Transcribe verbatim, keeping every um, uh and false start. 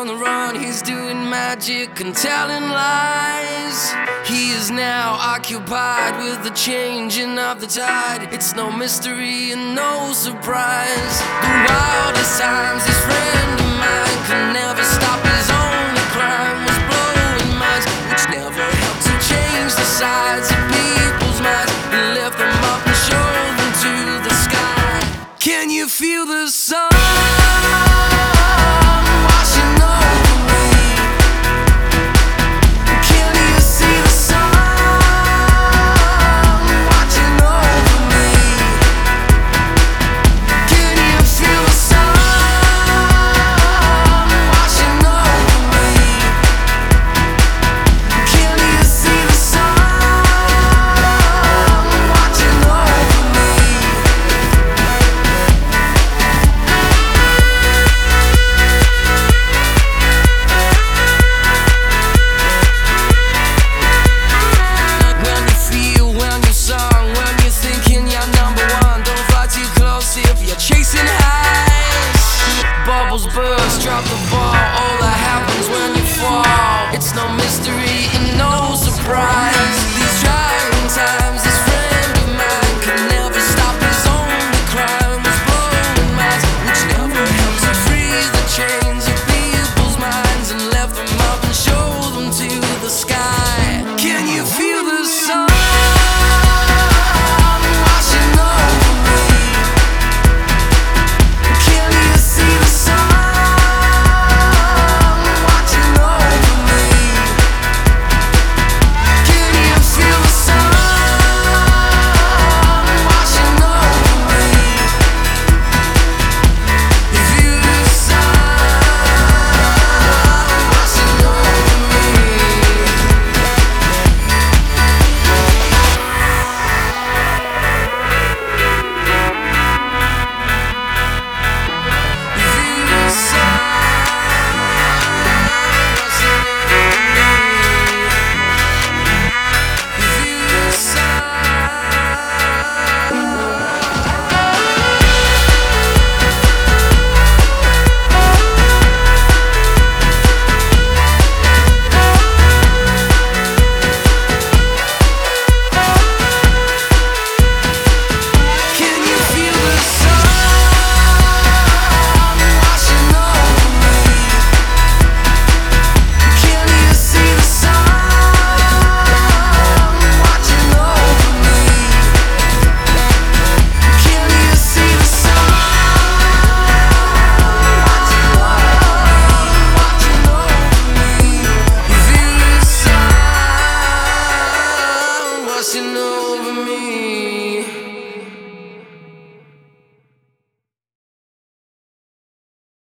on the run, he's doing magic and telling lies. He is now occupied with the changing of the tide. It's no mystery and no surprise. The wildest times, this friend of mine could never stop. His only crime was blowing minds, which never helped to change the sides of people's minds and lift them up and show them to the sky. Can you feel the sun? Chasing highs, bubbles burst, drop the ball. All that happens when you fall. It's no mystery and no surprise. These trying times, this friend of mine could never stop. His only crime was blowing minds, which never helped to free the chains of people's minds and left them up and show them to the sky. Can you feel the sun? Watching over me.